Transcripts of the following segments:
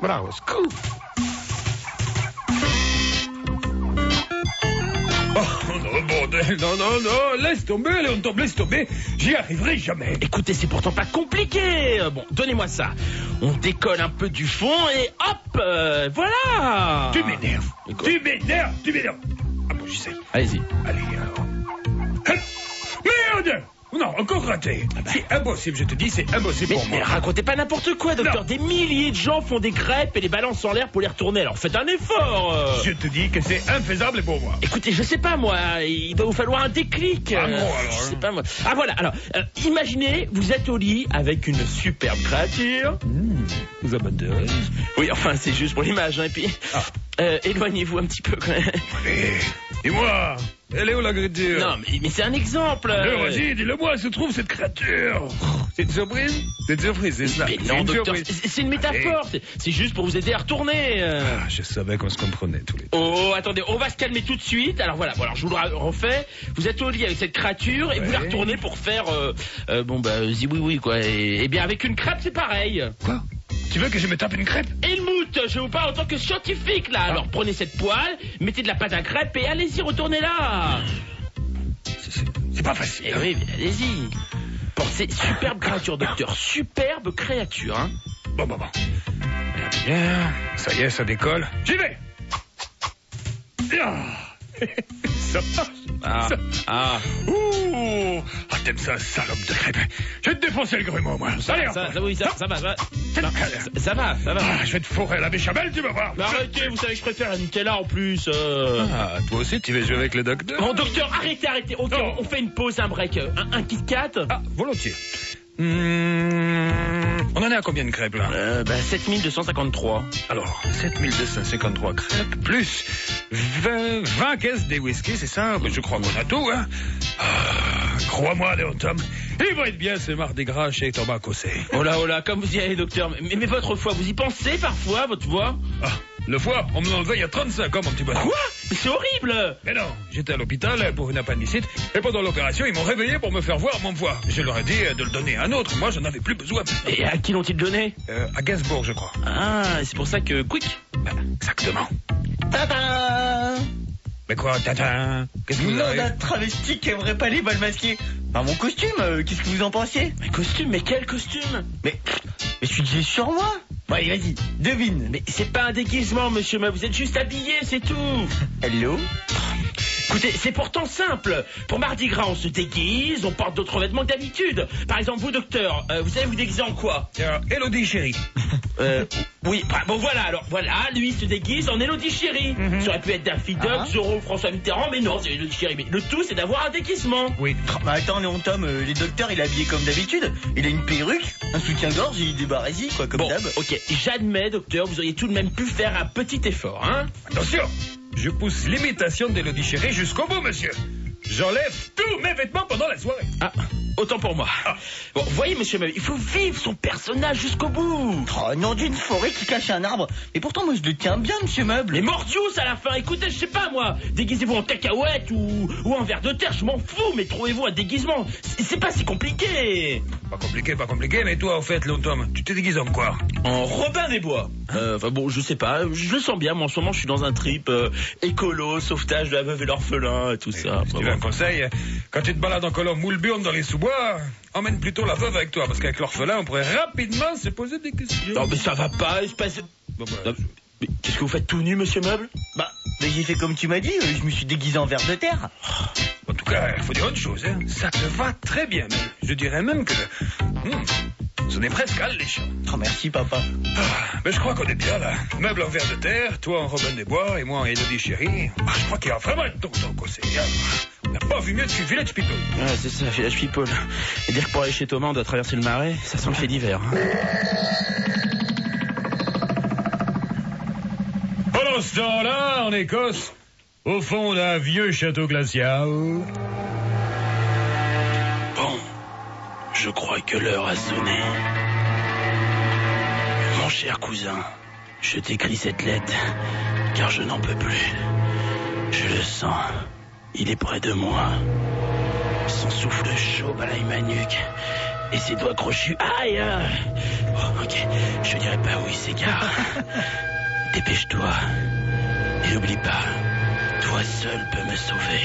Bravo, scoop. Oh, non, bordel, non, laisse tomber, Léon Tom, laisse tomber. J'y arriverai jamais. Écoutez, c'est pourtant pas compliqué. Bon, donnez-moi ça. On décolle un peu du fond et hop, voilà. Tu m'énerves. Ah bon, j'essaie. Allez-y. Allez, alors. Merde! Non, encore raté. C'est impossible, je te dis, c'est impossible pour moi. Mais racontez pas n'importe quoi, docteur. Non. Des milliers de gens font des crêpes et les balancent en l'air pour les retourner. Alors faites un effort. Je te dis que c'est infaisable pour moi. Écoutez, je sais pas moi, il doit vous falloir un déclic. Ah bon, alors, Je sais pas moi. Ah voilà, alors, imaginez, vous êtes au lit avec une superbe créature. Vous abandonnez. Oui, enfin, c'est juste pour l'image, hein, et puis... éloignez-vous un petit peu, quand même. Allez, dis-moi, elle est où la créature? Non, mais c'est un exemple. Vas-y, dis-le-moi, se trouve cette créature. C'est une surprise? C'est une surprise, c'est ça. Mais C'est non, une docteur, surprise. c'est une métaphore. C'est juste pour vous aider à retourner. Ah, je savais qu'on se comprenait tous les deux. Oh, attendez, on va se calmer tout de suite. Alors voilà, bon, alors je vous le refais. Vous êtes au lit avec cette créature et vous la retournez pour faire... oui, quoi. Et bien, avec une crêpe, c'est pareil. Quoi? Tu veux que je me tape une crêpe? Helmut, je vous parle en tant que scientifique, là. Alors prenez cette poêle, mettez de la pâte à crêpes et allez-y, retournez-la. C'est pas facile. Eh oui, mais allez-y. Pensez, superbe créature, docteur. Superbe créature, hein. Bon. Bien, ça y est, ça décolle. J'y vais. Ça marche. Ouh. Ah, t'aimes ça, salope de crêpe. Je vais te défoncer le grumeau, moi. Allez, Ça va. Ça va. Ah, je vais te fourrer la béchamel, tu vas voir. Mais arrêtez, vous savez que je préfère la Nutella en plus. Ah, toi aussi, tu veux jouer avec le docteur? Bon, docteur, arrêtez. Ok, Non. on fait une pause, un break. Un Kit Kat. Ah, volontiers. On en est à combien de crêpes, là? 7253. Alors, 7253 crêpes, plus 20 caisses des whisky, c'est ça? Je crois qu'on a tout, hein? Ah, crois-moi, Léon Tom, il va être bien ce mardi gras chez Thomas Cossé. Oh là, comme vous y allez, docteur. Mais votre foie, vous y pensez parfois, votre voix? Ah, le foie, on me l'a enlevé il y a 35 ans, mon petit bonhomme. Quoi? Mais c'est horrible. Mais non, j'étais à l'hôpital pour une appendicite, et pendant l'opération, ils m'ont réveillé pour me faire voir mon foie. Je leur ai dit de le donner à un autre, moi j'en avais plus besoin. Et à qui l'ont-ils donné? À Gainsbourg, je crois. Ah, c'est pour ça que... Quick. Exactement. Tata. Mais quoi, tata? Qu'est-ce que vous Non, avez? d'un travesti qui aimerait pas les balles masquées. Enfin, mon costume, qu'est-ce que vous en pensez? Mais costume, mais quel costume? Mais celui que j'ai sur moi. Bon, allez, vas-y, devine. Mais c'est pas un déguisement, monsieur, mais vous êtes juste habillé, c'est tout. Hello. Écoutez, c'est pourtant simple. Pour Mardi Gras, on se déguise, on porte d'autres vêtements que d'habitude. Par exemple, vous, docteur, vous allez vous déguiser en quoi? Élodie, chérie. Oui, bon voilà, alors voilà, lui il se déguise en Élodie Chérie. Ça aurait pu être Daffy Duck, Zorro, François Mitterrand, mais non, c'est Élodie Chérie. Mais le tout, c'est d'avoir un déguisement. Oui. Bah attends, Léon Tom, les docteurs, il est habillé comme d'habitude. Il a une perruque, un soutien-gorge, il débarrasse, quoi, comme Bon, d'hab. ok, j'admets, docteur, vous auriez tout de même pu faire un petit effort, hein. Attention, je pousse l'imitation d'Élodie chérie jusqu'au bout, monsieur. J'enlève tous mes vêtements pendant la soirée. Ah, autant pour moi. Bon, voyez, monsieur Meuble, il faut vivre son personnage jusqu'au bout. Oh, nom d'une forêt qui cache un arbre. Et pourtant, moi, je le tiens bien, monsieur Meuble. Les mordius à la fin, écoutez, je sais pas moi, déguisez-vous en cacahuète ou en ver de terre, je m'en fous, mais trouvez-vous un déguisement. C'est pas si compliqué. Pas compliqué, mais toi, au fait, Léon Tom, tu te déguises en quoi? En Robin des Bois. Enfin bon, je sais pas, je le sens bien, moi en ce moment je suis dans un trip écolo, sauvetage de la veuve et l'orphelin, tout ça. Si tu veux un conseil, quand tu te balades en colonne moule-burne dans les sous-bois, emmène plutôt la veuve avec toi, parce qu'avec l'orphelin, on pourrait rapidement se poser des questions. Non mais ça va pas, espèce de... Bon, Non, mais qu'est-ce que vous faites tout nu, monsieur Meuble? Bah, j'ai fait comme tu m'as dit, je me suis déguisé en ver de terre. En tout cas, il faut dire autre chose, hein. Ça te va très bien, même. Je dirais même que... ce n'est presque alléchant. Oh, merci, papa. Mais je crois qu'on est bien, là. Meuble en verre de terre, toi en Robin des Bois, et moi en Élodie chérie. Je crois qu'il va vraiment être temps qu'on s'est... On n'a pas vu mieux depuis Village People. Ouais, c'est ça, Village People. Et dire que pour aller chez Thomas, on doit traverser le marais, ça sent le fait d'hiver. Pendant ce temps-là, en Écosse, au fond d'un vieux château glacial... Bon, je crois que l'heure a sonné. Mon cher cousin, je t'écris cette lettre, car je n'en peux plus. Je le sens, il est près de moi. Son souffle chaud balaye ma nuque, et ses doigts crochus. Aïe! Oh, ok, je dirai pas où il s'égare. Dépêche-toi. Et n'oublie pas, toi seul peux me sauver.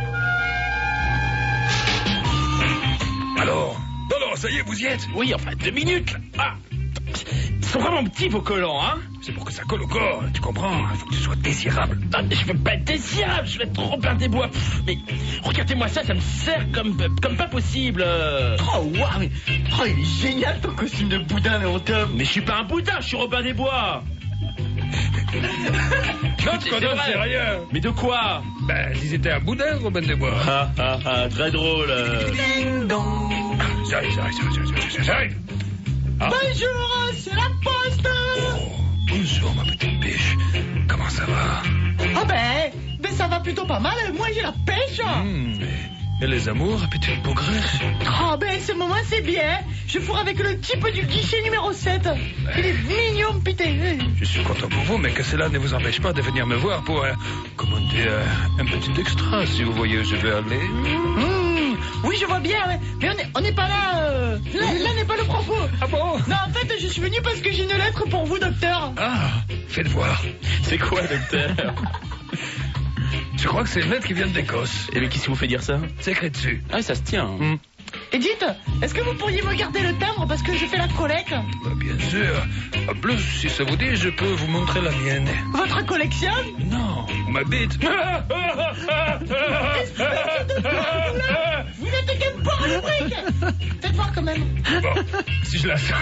Alors, ça y est, vous y êtes? Oui, enfin, 2 minutes, là. Ah, ils sont vraiment petits, vos collants, hein? C'est pour que ça colle au corps, tu comprends? Il faut que tu sois désirable. Ah, je veux pas être désirable, je vais être Robin des Bois. Mais regardez-moi ça, ça me sert comme pas possible. Oh, waouh, mais... Oh, il est génial ton costume de boudin, Léon-Tom. Mais je suis pas un boudin, je suis Robin des Bois. Notre connasse, c'est rien. Mais de quoi? Ben, si c'était un boudin, Robin des Bois. Très drôle. Ding dong. J'arrive. Ah. Bonjour, c'est la poste. Oh, bonjour, ma petite biche. Comment ça va? Ah ben ça va plutôt pas mal, moi j'ai la pêche. Et les amours, petit paugresse? Ah ben ce moment c'est bien, je fourre avec le type du guichet numéro 7. Il est mignon, putain. Je suis content pour vous, mais que cela ne vous empêche pas de venir me voir pour, commander un petit extra, si vous voyez où je veux aller. Oui, je vois bien, ouais. Mais on n'est pas là, là n'est pas le propos. Ah bon? Non, en fait, je suis venu parce que j'ai une lettre pour vous, docteur. Ah, faites voir. C'est quoi, docteur? Je crois que c'est une lettre qui vient d'Écosse. Et mais qu'est-ce qui vous fait dire ça? C'est écrit dessus. Ah, ça se tient. Et dites, est-ce que vous pourriez me garder le timbre parce que je fais la collecte? Bah, bien sûr. En plus, si ça vous dit, je peux vous montrer la mienne. Votre collection? Non, ma bite. Vous êtes qu'un porc de brique. Faites voir quand même. Bon, si je la sors...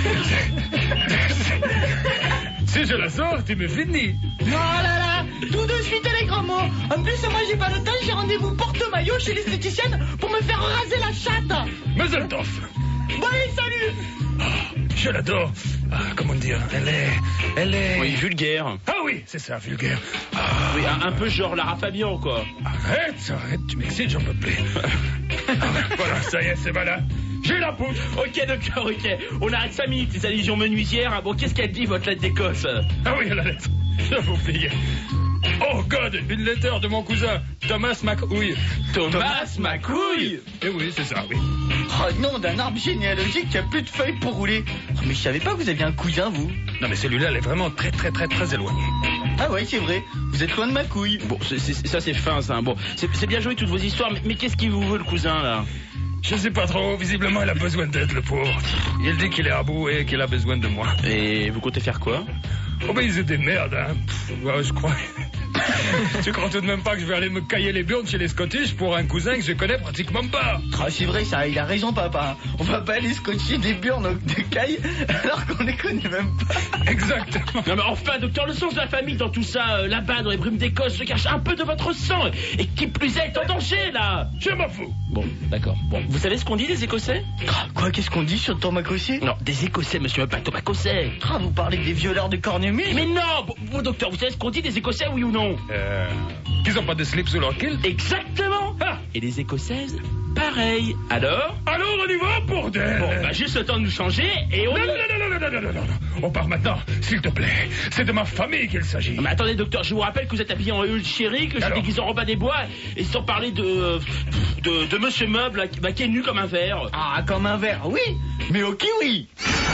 Si je la sors, tu me finis. Oh là là, tout de suite les grands mots. En plus, moi j'ai pas le temps, j'ai rendez-vous porte-maillot chez l'esthéticienne pour me faire raser la chatte. Mazel tov. Bon allez, salut. Je l'adore. Ah, comment dire, elle est... Oui, vulgaire. Ah oui, c'est ça, vulgaire. Oui, un peu genre Lara Fabian, quoi. Arrête, tu m'excites, j'en peux plus. Voilà, ça y est, c'est malin. J'ai la poutre. Ok, docteur, ok. On arrête 5 minutes, les allusions menuisières. Bon, qu'est-ce qu'elle dit, votre lettre d'Écosse? Ah oui, la lettre. J'avais oublié. Oh God, une lettre de mon cousin, Thomas McCouille. Thomas McCouille? Eh oui, c'est ça, oui. Oh non, d'un arbre généalogique qui a plus de feuilles pour rouler. Oh, mais je savais pas que vous aviez un cousin, vous. Non mais celui-là, elle est vraiment très éloigné. Ah ouais, c'est vrai. Vous êtes loin de ma couille. Bon, ça c'est fin, ça. Bon, c'est bien joué toutes vos histoires, mais qu'est-ce qu'il vous veut, le cousin, là? Je sais pas trop, visiblement il a besoin d'aide, le pauvre. Il dit qu'il est à bout et qu'il a besoin de moi. Et vous comptez faire quoi? Oh ben ils étaient des merdes, hein. Ouais, je crois. Tu crois tout de même pas que je vais aller me cailler les burnes chez les Scottish pour un cousin que je connais pratiquement pas? Ah, c'est vrai ça, il a raison papa. On va pas aller scotcher des burnes de caille alors qu'on les connaît même pas. Exactement. Non mais enfin, docteur, le sens de la famille dans tout ça, là-bas dans les brumes d'Écosse, se cache un peu de votre sang. Et qui plus est en danger, là. Je m'en fous. Bon, d'accord. Bon, vous savez ce qu'on dit des Écossais? Quoi, qu'est-ce qu'on dit sur Thomas Cossé? Non, des Écossais, monsieur, pas Thomas Cossé. Ah, vous parlez des violeurs de cornemuse? Mais non, bon, docteur, vous savez ce qu'on dit des Écossais, oui ou non? Qu'ils ont pas de slip sous leur kilt? Exactement. Ah. Et les Écossaises, pareil. Alors on y va, bordel. Bon, bah juste le temps de nous changer et on... Non. On part maintenant, s'il te plaît. C'est de ma famille qu'il s'agit. Mais attendez, docteur, je vous rappelle que vous êtes habillé en Hull Chéri, que j'ai déguisé en Robin des Bois, et sans parler de Monsieur Meuble, là, qui est nu comme un verre. Ah, comme un verre, oui, mais au kiwi.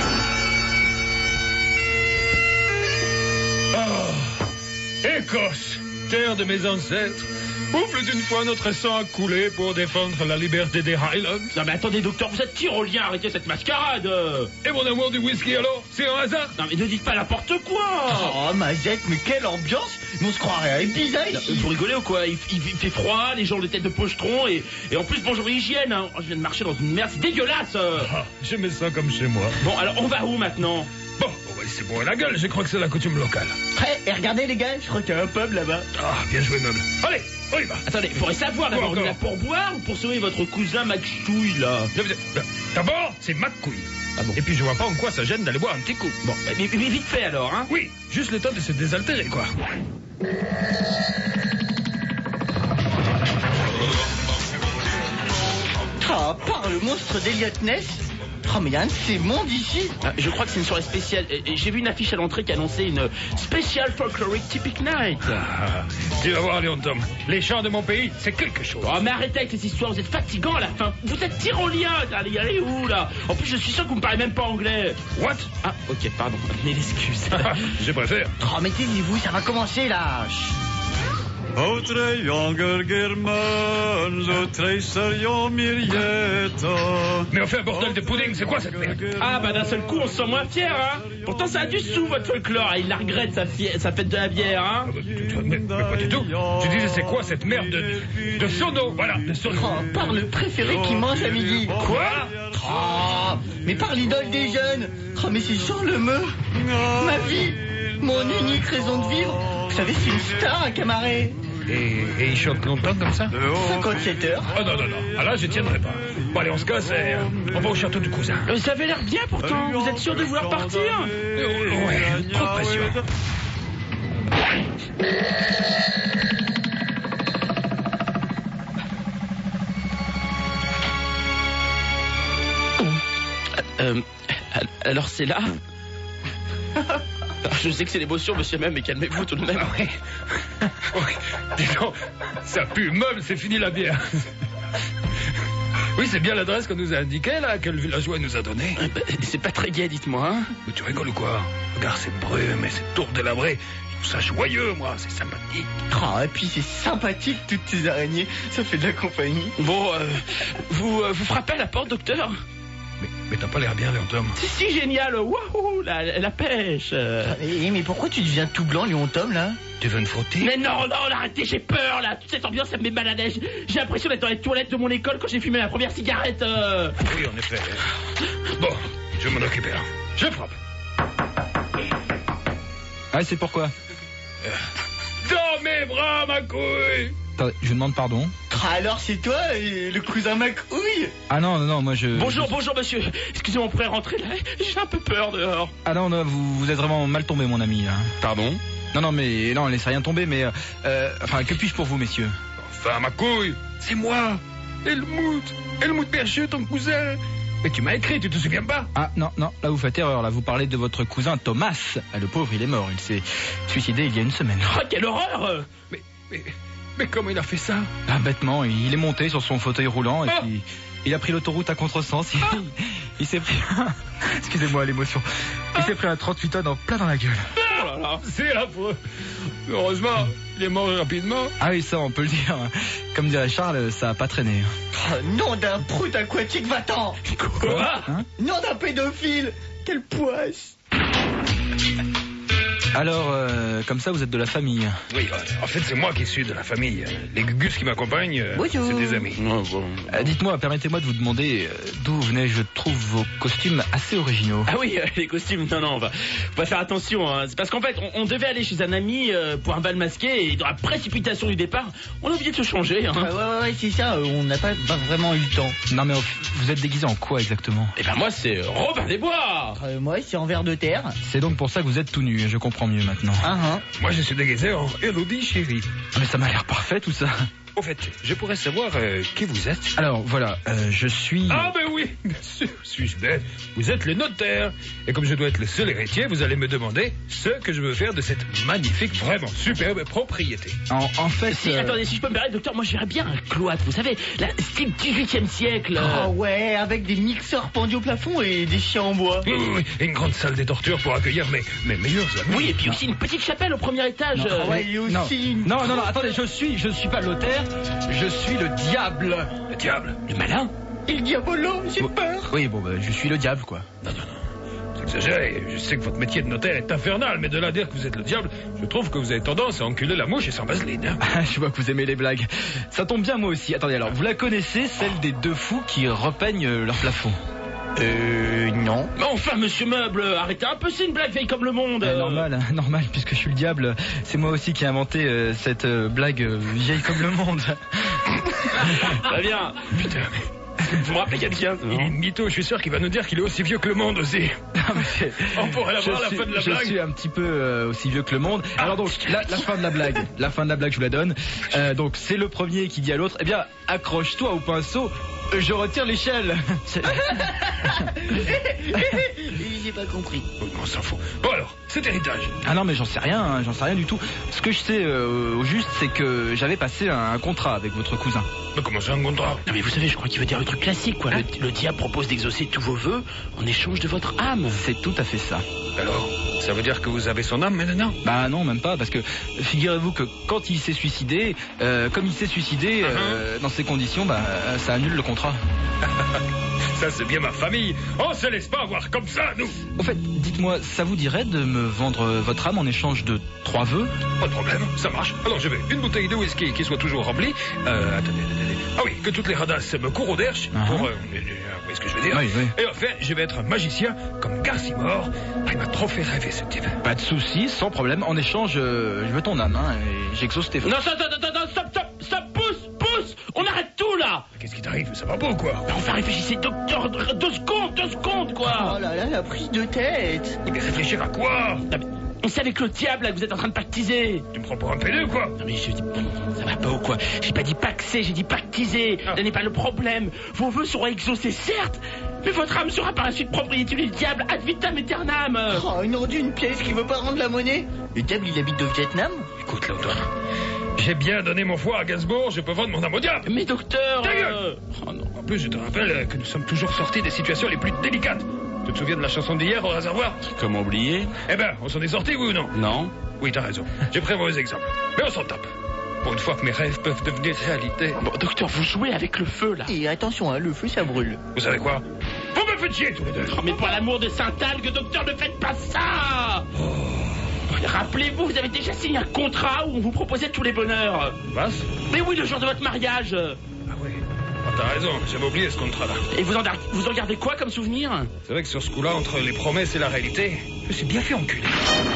Oh, Écosse, terre de mes ancêtres, où plus d'une fois notre sang a coulé pour défendre la liberté des Highlands. Non mais attendez, docteur, vous êtes tyrolien, arrêtez cette mascarade. Et mon amour du whisky alors? C'est un hasard? Non mais ne dites pas n'importe quoi. Oh, Mazette, mais quelle ambiance. On se croirait à Ibiza ici. Vous rigolez ou quoi? Il fait froid, les gens ont des têtes de pochetron, et en plus, bonjour hygiène, hein. Je viens de marcher dans une merde, c'est dégueulasse. Ah, je me sens comme chez moi. Bon, alors on va où maintenant? Bon, on va laisser boire la gueule, je crois que c'est la coutume locale. Et regardez les gars, je crois qu'il y a un pub là-bas. Ah, bien joué, Meuble. Allez, on y va. Attendez, il faudrait savoir d'abord, on est là pour boire ou pour sauver votre cousin Macchouille, là? D'abord, c'est McCouille. Ah bon? Et puis je vois pas en quoi ça gêne d'aller boire un petit coup. Bon, mais vite fait alors, hein? Oui, juste le temps de se désaltérer, quoi. Ah, par le monstre d'Eliot Ness. Oh, mais il y a un de ces mondes ici. Je crois que c'est une soirée spéciale. Et j'ai vu une affiche à l'entrée qui annonçait une Special Folkloric Typic Night. Tu vas voir, Léon Tom. Les chants de mon pays, c'est quelque chose. Oh, mais arrêtez avec ces histoires, vous êtes fatigants à la fin. Vous êtes tyrolien, allez où là? En plus, je suis sûr que vous me parlez même pas anglais. What? Ah, ok, pardon. Mille excuses. Je préfère. Oh, mais taisez-vous, ça va commencer là. Outre younger German, l'autre serions Mirietta. Mais on fait un bordel de pudding, c'est quoi cette merde? Ah, bah d'un seul coup, on se sent moins fier, hein. Pourtant, ça a du sou, votre folklore. Il la regrette, sa fête de la bière, hein. Mais pas du tout. Tu disais, c'est quoi cette merde de sono? Voilà, de sono. Oh, par le préféré qui mange à midi. Quoi? Oh, mais par l'idole des jeunes. Oh, mais c'est Jean Lemeu. Ma vie, mon unique raison de vivre. Vous savez, c'est une star, un Camaret. Et il chante longtemps comme ça? 57 heures. Oh non. Ah là, je tiendrai pas. Bon, allez, on se casse et on va au château du cousin. Ça avait l'air bien pourtant. Vous êtes sûr de vouloir partir? Ouais, trop de pression. Alors c'est là. Je sais que c'est l'émotion, monsieur même, mais calmez-vous tout de même. Ah oui. Oui. Dis donc, ça pue meuble, c'est fini la bière. Oui, c'est bien l'adresse qu'on nous a indiquée, là, que le villageois nous a donnée. C'est pas très gai, dites-moi, hein. Mais tu rigoles ou quoi? Regarde cette brume et cette tour délabrée. Je trouve ça joyeux, moi, c'est sympathique. Oh, et puis c'est sympathique, toutes ces araignées. Ça fait de la compagnie. Bon, vous frappez à la porte, docteur? Mais t'as pas l'air bien, Léon Tom. Si, génial. Waouh, la pêche. Mais pourquoi tu deviens tout blanc, Léon Tom, là? Tu veux me frotter? Mais non, arrêtez, j'ai peur, là. Toute cette ambiance, ça me met mal à l'aise. J'ai l'impression d'être dans les toilettes de mon école quand j'ai fumé ma première cigarette. Oui, en effet. Bon, je vais m'en occuper, là. Je frappe. Ah, c'est pourquoi? Dans mes bras, ma couille! Attendez, je vous demande pardon. Ah, alors c'est toi, le cousin Macouille? Ah non, moi je... Bonjour, monsieur. Excusez-moi, on pourrait rentrer là. J'ai un peu peur dehors. Ah non, vous êtes vraiment mal tombé, mon ami, là. Pardon? Non, laissez rien tomber, mais... Enfin, que puis-je pour vous, messieurs? Enfin, ma couille, c'est moi, Helmut Bercheux, ton cousin. Mais tu m'as écrit, tu te souviens pas? Ah, non, là vous faites erreur, là vous parlez de votre cousin Thomas. Ah, le pauvre, il est mort, il s'est suicidé il y a une semaine. Oh, quelle horreur! Mais comment il a fait ça? Ah, bêtement, il est monté sur son fauteuil roulant et puis il a pris l'autoroute à contresens. Il s'est pris... Excusez-moi l'émotion. Il s'est pris un 38 tonnes en plein dans la gueule. Oh là là, c'est affreux. Heureusement, il est mort rapidement. Ah oui, ça on peut le dire. Comme dirait Charles, ça a pas traîné. Oh, nom d'un prout aquatique, va-t'en! Quoi? Nom d'un pédophile! Quelle poisse! Alors, comme ça, vous êtes de la famille. Oui, en fait, c'est moi qui suis de la famille. Les Gugus qui m'accompagnent, c'est des amis. Dites-moi, permettez-moi de vous demander d'où venaient, je trouve, vos costumes assez originaux. Ah oui, les costumes, non, on va faire attention. Hein. C'est parce qu'en fait, on devait aller chez un ami pour un bal masqué et dans la précipitation du départ, on a oublié de se changer. Hein. Ouais, c'est ça, on n'a pas vraiment eu le temps. Non, mais vous êtes déguisé en quoi exactement? Eh ben moi, c'est Robin des Bois. Moi, c'est en ver de terre. C'est donc pour ça que vous êtes tout nu, je comprends mieux maintenant. Moi, je suis déguisé en Elodie chérie. Mais ça m'a l'air parfait tout ça. Au fait, je pourrais savoir qui vous êtes? Alors voilà, je suis... Ah ben oui, bien sûr, suis-je bête. Vous êtes le notaire. Et comme je dois être le seul héritier, vous allez me demander ce que je veux faire de cette magnifique, vraiment superbe propriété. En fait... Attendez, si je peux me permettre, docteur, moi j'irais bien un cloître, vous savez, style 18e siècle. Oh ouais, avec des mixeurs pendus au plafond et des chiens en bois. Oui, et une grande salle des tortures pour accueillir mes meilleurs amis. Oui, et puis aussi une petite chapelle au premier étage. Et aussi non, attendez, je suis pas le notaire. Je suis le diable. Le diable? Le malin? Il diabolo, j'ai peur. Oui, je suis le diable, quoi. Non. C'est exagéré. Je sais que votre métier de notaire est infernal, mais de là à dire que vous êtes le diable, je trouve que vous avez tendance à enculer la mouche et sans vaseline. Hein. Je vois que vous aimez les blagues. Ça tombe bien, moi aussi. Attendez, alors, vous la connaissez, celle des deux fous qui repeignent leur plafond? Non. Mais enfin, monsieur Meuble, arrêtez un peu, c'est une blague vieille comme le monde. Normal, puisque je suis le diable. C'est moi aussi qui ai inventé cette blague vieille comme le monde. Très bien. Putain, vous me rappelez quelqu'un? il est mytho, je suis sûr qu'il va nous dire qu'il est aussi vieux que le monde aussi. On pourrait l'avoir à la fin de la blague. Je suis un petit peu aussi vieux que le monde. Alors donc, la fin de la blague. La fin de la blague, je vous la donne. Donc, c'est le premier qui dit à l'autre, eh bien, accroche-toi au pinceau, Je retire l'échelle. J'ai pas compris. On s'en fout. Bon alors, cet héritage. Ah non mais j'en sais rien du tout. Ce que je sais au juste c'est que j'avais passé un contrat avec votre cousin. Mais comment c'est un contrat? Non mais vous savez, je crois qu'il veut dire un truc classique, quoi. Le diable propose d'exaucer tous vos vœux en échange de votre âme. C'est tout à fait ça. Alors, ça veut dire que vous avez son âme maintenant? Bah non, même pas, parce que figurez-vous que quand il s'est suicidé, comme il s'est suicidé, dans ces conditions, bah ça annule le contrat. Ça c'est bien ma famille. On se laisse pas avoir comme ça, nous. Au fait, dites-moi, ça vous dirait de me vendre votre âme en échange de 3 vœux? Pas de problème, ça marche. Alors je vais une bouteille de whisky qui soit toujours remplie. Attendez. Ah oui, que toutes les radasses me courent au derche pour... vous voyez ce que je veux dire? Oui. Et enfin, je vais être un magicien comme Garcimore. Il m'a trop fait rêver ce type. Pas de soucis, sans problème. En échange, je veux ton âme, et j'exauce tes vœux. Non, stop, pousse. On arrête tout, là. Qu'est-ce qui t'arrive? Ça va pas ou quoi? Enfin, réfléchissez, docteur, 2 secondes, quoi. Oh là là, la prise de tête. Mais réfléchir à quoi? C'est avec le diable, là, que vous êtes en train de pactiser. Tu me prends pour un pédé ou quoi? Non mais je dis, ça va pas ou quoi? J'ai pas dit paxer, j'ai dit pactiser. Ce n'est pas le problème. Vos vœux seront exaucés, certes, mais votre âme sera par la suite propriété du diable ad vitam aeternam. Oh, une pièce qui veut pas rendre la monnaie. Le diable, il habite au Vietnam. Écoute, Léonard, j'ai bien donné mon foie à Gainsbourg, je peux vendre mon âme au diable. Mais docteur... Ta gueule. Oh non. En plus, je te rappelle que nous sommes toujours sortis des situations les plus délicates. Tu te souviens de la chanson d'hier au réservoir? Comment oublier? Eh ben, on s'en est sortis, oui ou non? Non. Oui, t'as raison. J'ai pris un mauvais exemple. Mais on s'en tape. Pour une fois que mes rêves peuvent devenir réalité. Bon, docteur, vous jouez avec le feu, là. Et attention, le feu, ça brûle. Vous savez quoi? Vous me faites chier tous les deux. Oh, mais pour l'amour de Saint-Algue, docteur, ne faites pas ça. Rappelez-vous, vous avez déjà signé un contrat où on vous proposait tous les bonheurs. Vas? Mais oui, le jour de votre mariage. Ah oui. Ah, t'as raison, j'avais oublié ce contrat-là. Et vous en gardez quoi comme souvenir? C'est vrai que sur ce coup-là, entre les promesses et la réalité, je me suis bien fait enculer.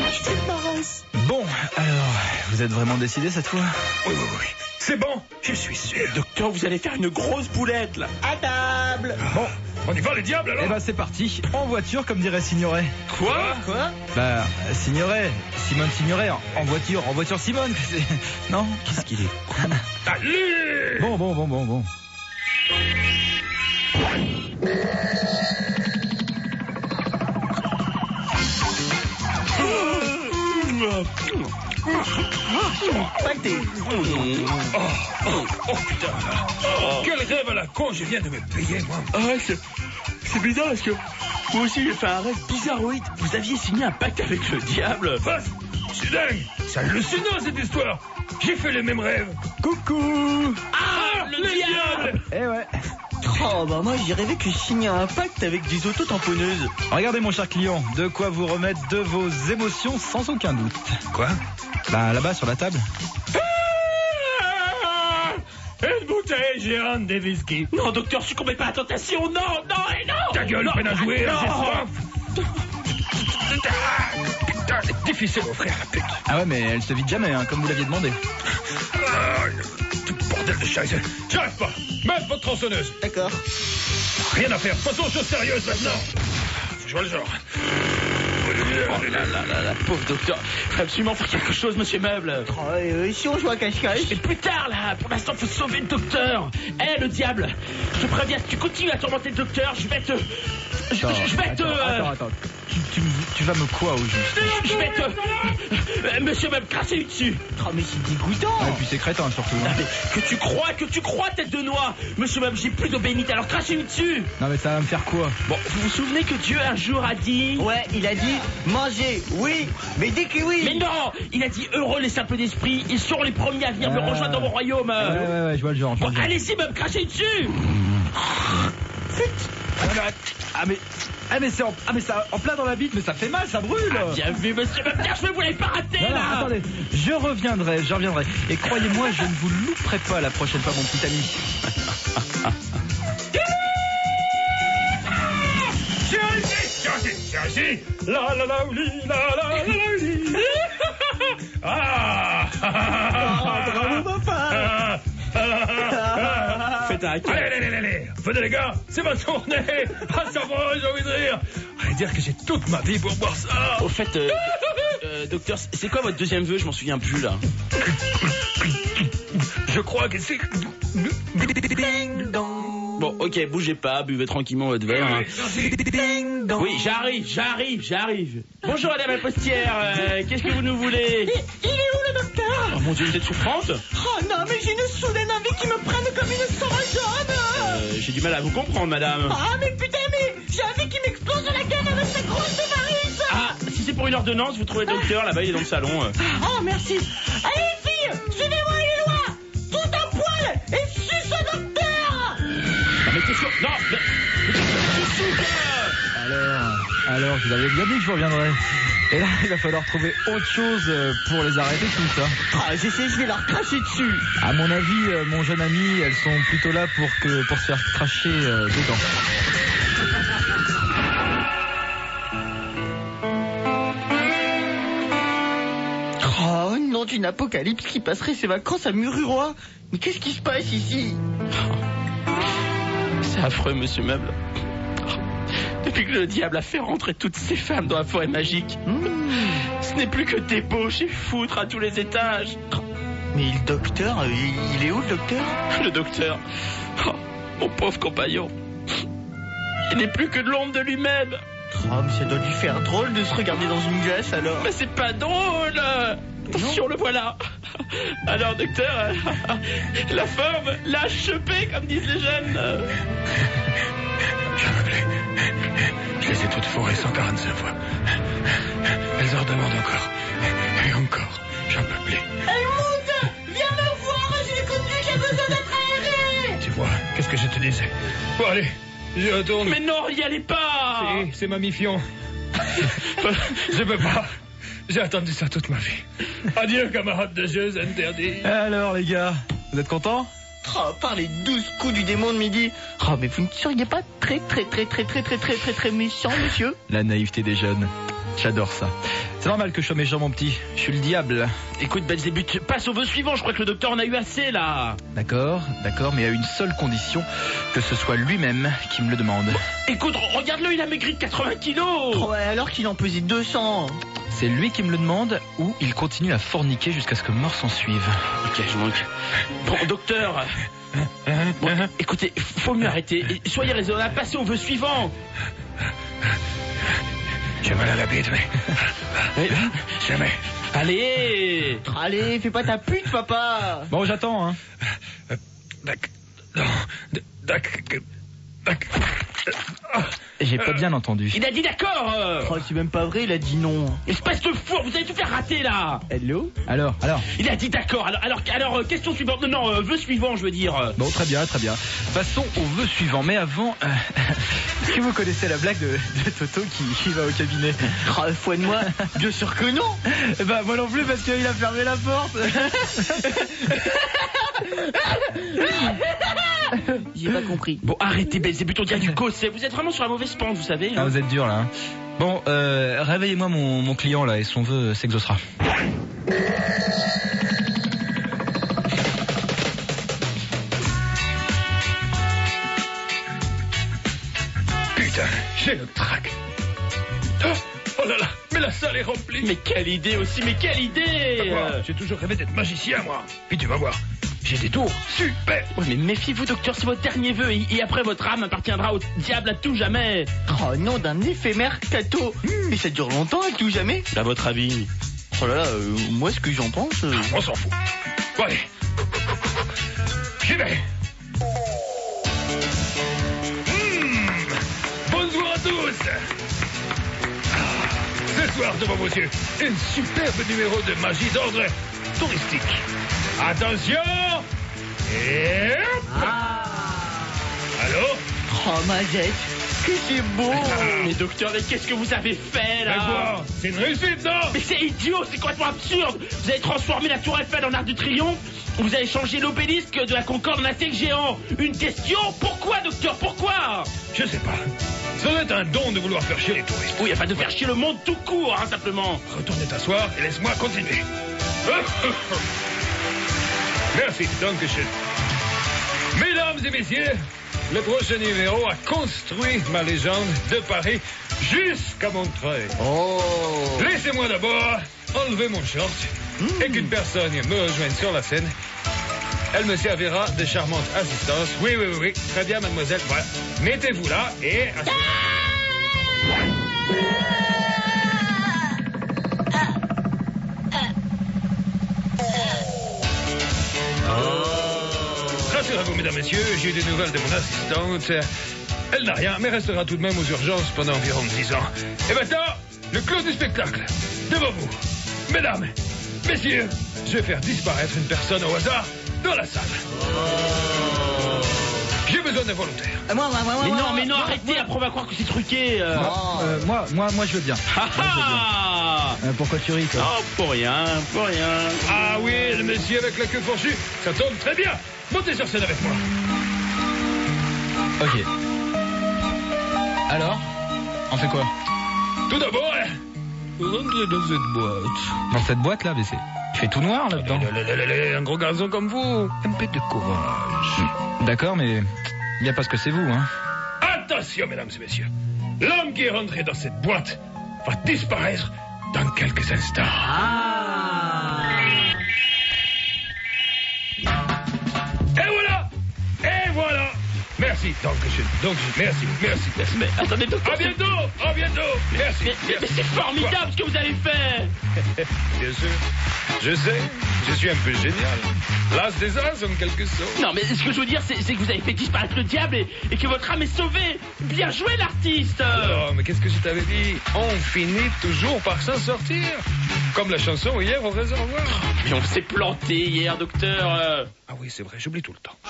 Bon, alors, vous êtes vraiment décidé cette fois? Oui. C'est bon, je suis sûr. Docteur, vous allez faire une grosse boulette, là. À table. Bon, on y va les diables alors? Eh ben c'est parti, en voiture comme dirait Signoret. Quoi? Bah, Signoret, Simone Signoret, en voiture Simone. Non? Qu'est-ce qu'il est con. Allez! Bon. Pâté. Oh putain. Quel rêve à la con, je viens de me payer moi. Ah ouais, c'est bizarre parce que moi aussi j'ai fait un rêve bizarroïde. Vous aviez signé un pacte avec le diable. Vas, c'est dingue. C'est hallucinant cette histoire. J'ai fait les mêmes rêves. Coucou. Ah, le diable. Eh ouais. Oh bah moi j'ai rêvé que je signais un pacte avec des auto-tamponneuses. Regardez mon cher client, de quoi vous remettre de vos émotions sans aucun doute. Quoi? Bah là-bas sur la table. Une bouteille géante de whisky. Non, docteur, succombez pas à la tentation. Non. Ta gueule, peine à jouer, non. j'ai soif. Putain, c'est difficile d'offrir la pute. Ah ouais mais elle se vide jamais, comme vous l'aviez demandé. Tout bordel de chaise. J'arrive pas. Même votre tronçonneuse. D'accord. Rien à faire. Passons aux choses sérieuses maintenant. Je vois le genre. Oh là, pauvre docteur. Faut absolument faire quelque chose, monsieur Meuble. Oh, si on joue à cache-cache. Mais plus tard, là. Pour l'instant, faut sauver le docteur. Le diable. Je te préviens, si tu continues à tourmenter le docteur, je vais te... Attends. Tu vas me quoi au juste? Je vais te... Monsieur Meuble, cracher dessus. Oh mais c'est dégoûtant. Et puis c'est crétin surtout. Ah, mais que tu crois, tête de noix. Monsieur Meuble, j'ai plus d'eau bénite, alors crachez-lui dessus. Non mais ça va me faire quoi? Bon, vous vous souvenez que Dieu un jour a dit... Ouais, il a dit manger, oui, mais dès que oui. Mais non, il a dit heureux les simples d'esprit, ils seront les premiers à venir me rejoindre dans mon royaume. Ouais, je vois le genre. Bon, allez-y, Meuble, crachez dessus. Mais c'est en plein dans la bite, mais ça fait mal, ça brûle. Ah, bien vu, monsieur Meuble, bien joué, vous l'avez pas raté, non, là. Attendez, je reviendrai. Et croyez-moi, je ne vous louperai pas la prochaine fois, mon petit ami. J'ai réussi. La Ah. Bravo, papa. Faites un hacker. Allez, venez les gars, c'est ma tournée. Ah, ça va, j'ai envie de rire. Allez dire que j'ai toute ma vie pour boire ça. Au fait, docteur, c'est quoi votre deuxième vœu? Je m'en souviens plus, là. Je crois que c'est... Ding dong. Bon, ok, bougez pas, buvez tranquillement votre verre. Hein. Oui, j'arrive. Bonjour madame la postière, qu'est-ce que vous nous voulez? Il est où le docteur? Oh mon Dieu, vous êtes souffrante? Oh non, mais j'ai une soudaine envie qui me prenne comme une sauvageonne. J'ai du mal à vous comprendre, madame. Ah, mais putain, mais j'ai envie qu'il m'explose la gueule avec sa grosse varice. Ah, si c'est pour une ordonnance, vous trouvez le docteur, là-bas, il est dans le salon. Oh, merci. Allez, filles, suivez-moi les lois. Tout à poil et suce au docteur. Non, mais t'es sûr? Non, mais... Alors, je vous avais bien dit que je reviendrais. Et là, il va falloir trouver autre chose pour les arrêter tout ça. Ah, j'essaie, je vais leur cracher dessus. À mon avis, mon jeune ami, elles sont plutôt là pour se faire cracher dedans. Oh, une nom d'une apocalypse qui passerait ses vacances à Mururoa. Mais qu'est-ce qui se passe ici? C'est affreux, monsieur Meuble. Depuis que le diable a fait rentrer toutes ces femmes dans la forêt magique, ce n'est plus que débauche et foutre à tous les étages. Mais le docteur, il est où le docteur? Le docteur, oh, mon pauvre compagnon, il n'est plus que de l'ombre de lui-même. Oh, mais ça doit lui faire drôle de se regarder dans une glace alors. Mais c'est pas drôle. Attention, le voilà. Alors, docteur, la forme l'a chopé, comme disent les jeunes. J'en peux plus. Je les ai toutes fourrées 145 fois. Elles en redemandent encore. Et encore. J'en peux plus. Helmut, viens me voir, j'ai connu, j'ai besoin d'être aéré. Tu vois, qu'est-ce que je te disais? Bon, allez, je retourne. Mais non, y allez pas. Si, c'est mammifiant. Je peux pas. J'ai attendu ça toute ma vie. Adieu, camarades de jeux interdits. Alors, les gars, vous êtes contents? Oh, par les 12 coups du démon de midi. Oh, mais vous ne seriez pas très méchant, monsieur? La naïveté des jeunes. J'adore ça. C'est normal que je sois méchant, mon petit. Je suis le diable. Écoute, Belzébuth, passe au vœu suivant. Je crois que le docteur en a eu assez, là. D'accord, mais à une seule condition, que ce soit lui-même qui me le demande. Écoute, regarde-le, il a maigri de 80 kilos. Ouais, alors qu'il en pesait 200. C'est lui qui me le demande ou il continue à forniquer jusqu'à ce que mort s'en suive. Ok, je manque. Bon, docteur. Bon, écoutez, faut mieux arrêter. Soyez raisonnable, passez au vœu suivant. J'ai mal à la bite, mais... Jamais. Allez. Allez, fais pas ta pute, papa. Bon, j'attends, hein. J'ai pas bien entendu. Il a dit d'accord. Oh, c'est même pas vrai, il a dit non. Espèce de four, vous allez tout faire rater, là. Hello? Alors. Il a dit d'accord. Alors, question suivante. Non, vœu suivant, je veux dire. Bon, très bien. Passons au vœu suivant. Mais avant, est-ce que vous connaissez la blague de Toto qui va au cabinet? Oh, foi de moi, bien sûr que non. Bah, moi non plus, parce qu'il a fermé la porte. J'ai pas compris. Bon, arrêtez, Belzébuth, on dirait du gossé. Vous êtes vraiment sur la mauvaise pente, vous savez. Ah, vous êtes dur, là. Hein. Bon, réveillez-moi mon client, là, et son vœu s'exaucera. Putain, j'ai le trac. Oh là là, mais la salle est remplie. Mais quelle idée aussi, mais quelle idée. J'ai toujours rêvé d'être magicien, moi. Puis tu vas voir. J'ai des tours super. Ouais, mais méfiez-vous, docteur, c'est votre dernier vœu et après votre âme appartiendra au diable à tout jamais. Oh non, d'un éphémère cateau. Mais ça dure longtemps à tout jamais. À votre avis? Oh là là, moi ce que j'en pense... On s'en fout. Bon, allez. J'y vais. Bonjour à tous. Ce soir, devant vos yeux, un superbe numéro de magie d'ordre touristique. Attention. Et hop. Allô? Oh, Mazette, que c'est beau. Mais docteur, mais qu'est-ce que vous avez fait, là? Mais quoi? C'est une réussite, non? Mais c'est idiot, c'est complètement absurde. Vous avez transformé la tour Eiffel en arc de triomphe. Vous avez changé l'obélisque de la Concorde en atelier géant. Une question, pourquoi, docteur, pourquoi? Je sais pas. Ça doit être un don de vouloir faire chier les touristes. Oui, enfin de faire chier le monde tout court, hein, simplement. Retournez t'asseoir et laisse-moi continuer. Merci, Dankeschön. Mesdames et messieurs, le prochain numéro a construit ma légende de Paris jusqu'à Montreuil. Oh. Laissez-moi d'abord enlever mon short et qu'une personne me rejoigne sur la scène Elle me servira de charmante assistance. Oui. Très bien, mademoiselle. Voilà. Mettez-vous là et... Rassurez-vous, mesdames, messieurs, j'ai eu des nouvelles de mon assistante. Elle n'a rien, mais restera tout de même aux urgences pendant environ 10 ans. Et maintenant, le clou du spectacle. Devant vous, mesdames, messieurs, je vais faire disparaître une personne au hasard dans la salle. J'ai besoin d'un volontaire. Mais non, arrêtez, après on va croire que c'est truqué. Moi, je veux bien. Pourquoi tu ris, toi? Oh, pour rien. Ah oui, le monsieur avec la queue fourchue, ça tombe très bien. Montez sur scène avec moi. Ok. Alors, on fait quoi? Tout d'abord, rentrez dans cette boîte. Dans cette boîte là, mais il fait tout noir là-dedans. Un gros garçon comme vous, un peu de courage. D'accord, mais il n'y a pas ce que c'est vous, hein. Attention, mesdames et messieurs. L'homme qui est rentré dans cette boîte va disparaître dans quelques instants. Et voilà. Merci. Merci. Mais attendez, docteur. À bientôt. Merci. Mais c'est formidable ce que vous avez fait. Bien sûr. Je sais, je suis un peu génial. L'as des as en quelque sorte. Non, mais ce que je veux dire, c'est que vous avez fait disparaître le diable et que votre âme est sauvée. Bien joué, l'artiste. Alors, mais qu'est-ce que je t'avais dit? On finit toujours par s'en sortir. Comme la chanson hier au réservoir. Mais on s'est planté hier, docteur. Ah oui, c'est vrai, j'oublie tout le temps.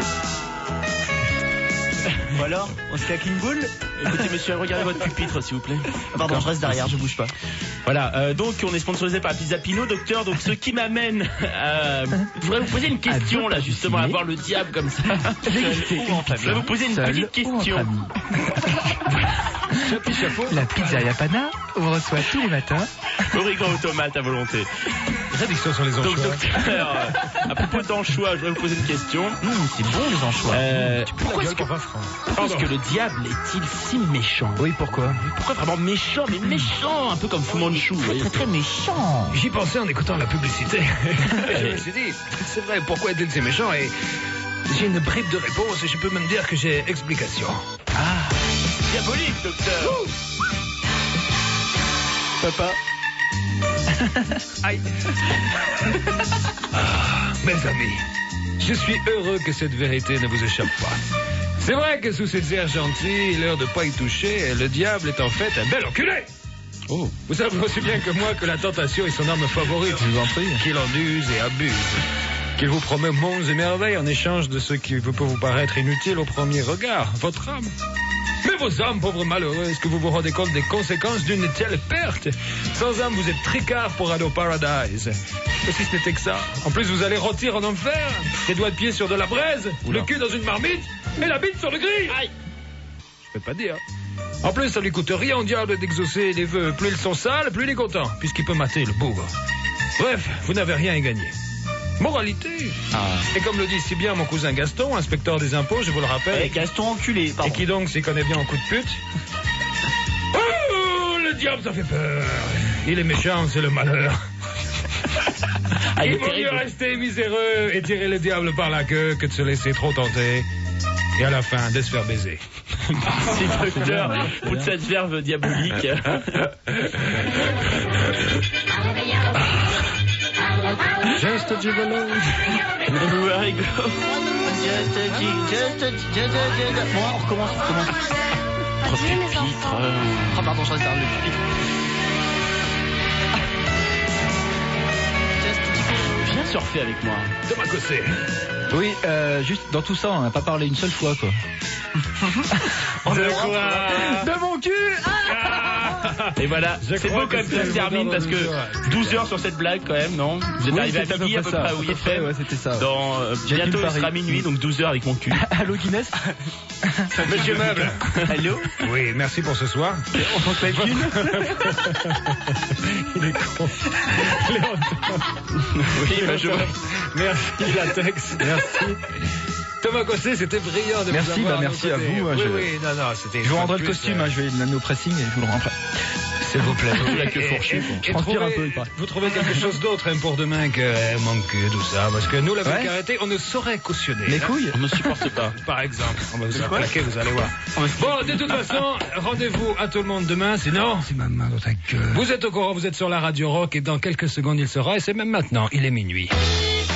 Ou alors, on se claque une boule? Écoutez, monsieur, regardez votre pupitre, s'il vous plaît. Pardon, je reste derrière, je bouge pas. Voilà, donc on est sponsorisé par la Pizza Pinot, docteur. Donc ce qui m'amène, je voudrais vous poser une question là, justement, à voir le diable comme ça. Je voudrais vous poser une petite question. La pizzeria Pana vous reçoit tous les matins. Origan aux tomates à volonté. Réduction sur les anchois. Donc docteur, à propos d'anchois, je voudrais vous poser une question. C'est bon les anchois. Pourquoi est-ce que le diable est-il si méchant? Oui, pourquoi? Pourquoi vraiment méchant? Mais méchant, un peu comme Fu Manchu. Très méchant. J'y pensais en écoutant la publicité. Je me suis dit, c'est vrai, pourquoi est-il si méchant? Et j'ai une bribe de réponse et je peux même dire que j'ai explication. Diabolique, docteur. Papa. Aïe. Mes amis, je suis heureux que cette vérité ne vous échappe pas. C'est vrai que sous cette air gentille, l'heure de pas y toucher, le diable est en fait un bel enculé. Oh. Vous savez aussi bien que moi que la tentation est son arme favorite. Je vous en prie. Qu'il en use et abuse. Qu'il vous promet monts et merveilles en échange de ce qui peut vous paraître inutile au premier regard, votre âme. Mais vos âmes, pauvres malheureux, est-ce que vous vous rendez compte des conséquences d'une telle perte? Sans âme, vous êtes tricard pour aller au paradise. Et si ce n'était que ça, en plus vous allez rôtir en enfer, les doigts de pied sur de la braise, le cul dans une marmite, et la bite sur le grill. Aïe. Je peux pas dire. En plus, ça lui coûte rien au diable d'exaucer les vœux. Plus ils sont sales, plus il est content, puisqu'il peut mater le bougre. Bref, vous n'avez rien à gagner. Moralité. Et comme le dit si bien mon cousin Gaston, inspecteur des impôts, je vous le rappelle. Gaston enculé, pardon. Et qui donc s'y connaît bien en coup de pute? Oh, le diable, ça fait peur. Il est méchant, c'est le malheur. Il vaut mieux rester miséreux et tirer le diable par la queue que de se laisser trop tenter. Et à la fin, de se faire baiser. Merci, docteur, pour cette verve diabolique. Just a gigolo. Vous rigolo. Bon, on recommence. Pupitre. Oh, pardon, je reste derrière le pupitre. Viens surfer avec moi. Thomas Cosset. Oui, juste dans tout ça, on n'a pas parlé une seule fois, quoi. De quoi? De mon cul. Et voilà, c'est beau quand même que ça se termine parce que 12 heures sur cette blague quand même, non? Vous êtes arrivé à midi à peu près où il fait. Ouais, c'était ça. Dans bientôt il sera minuit, donc 12 heures avec mon cul. Allô Guinness. Monsieur Meuble. Allô? Oui, merci pour ce soir. On s'en fait une. Il est con. Oui, bah je vois. Merci Latex, merci. Thomas Gosset, c'était brillant de Merci, vous avoir. Merci à vous. Oui, non, c'était. Je vous rendrai le costume, je vais l'amener au pressing et je vous le rendrai. S'il vous plaît. La queue fourchue. Je transpire un peu, il paraît. Vous trouvez quelque chose d'autre pour demain que mon cul, tout ça? Parce que nous, la vulgarité, on ne saurait cautionner. Les couilles? On ne supporte pas. Par exemple. On va vous attaquer, vous allez voir. Bon, de toute façon, rendez-vous à tout le monde demain, sinon. C'est ma main dans ta gueule. Vous êtes au courant, vous êtes sur la Radio Rock et dans quelques secondes il sera, et c'est même maintenant, il est minuit.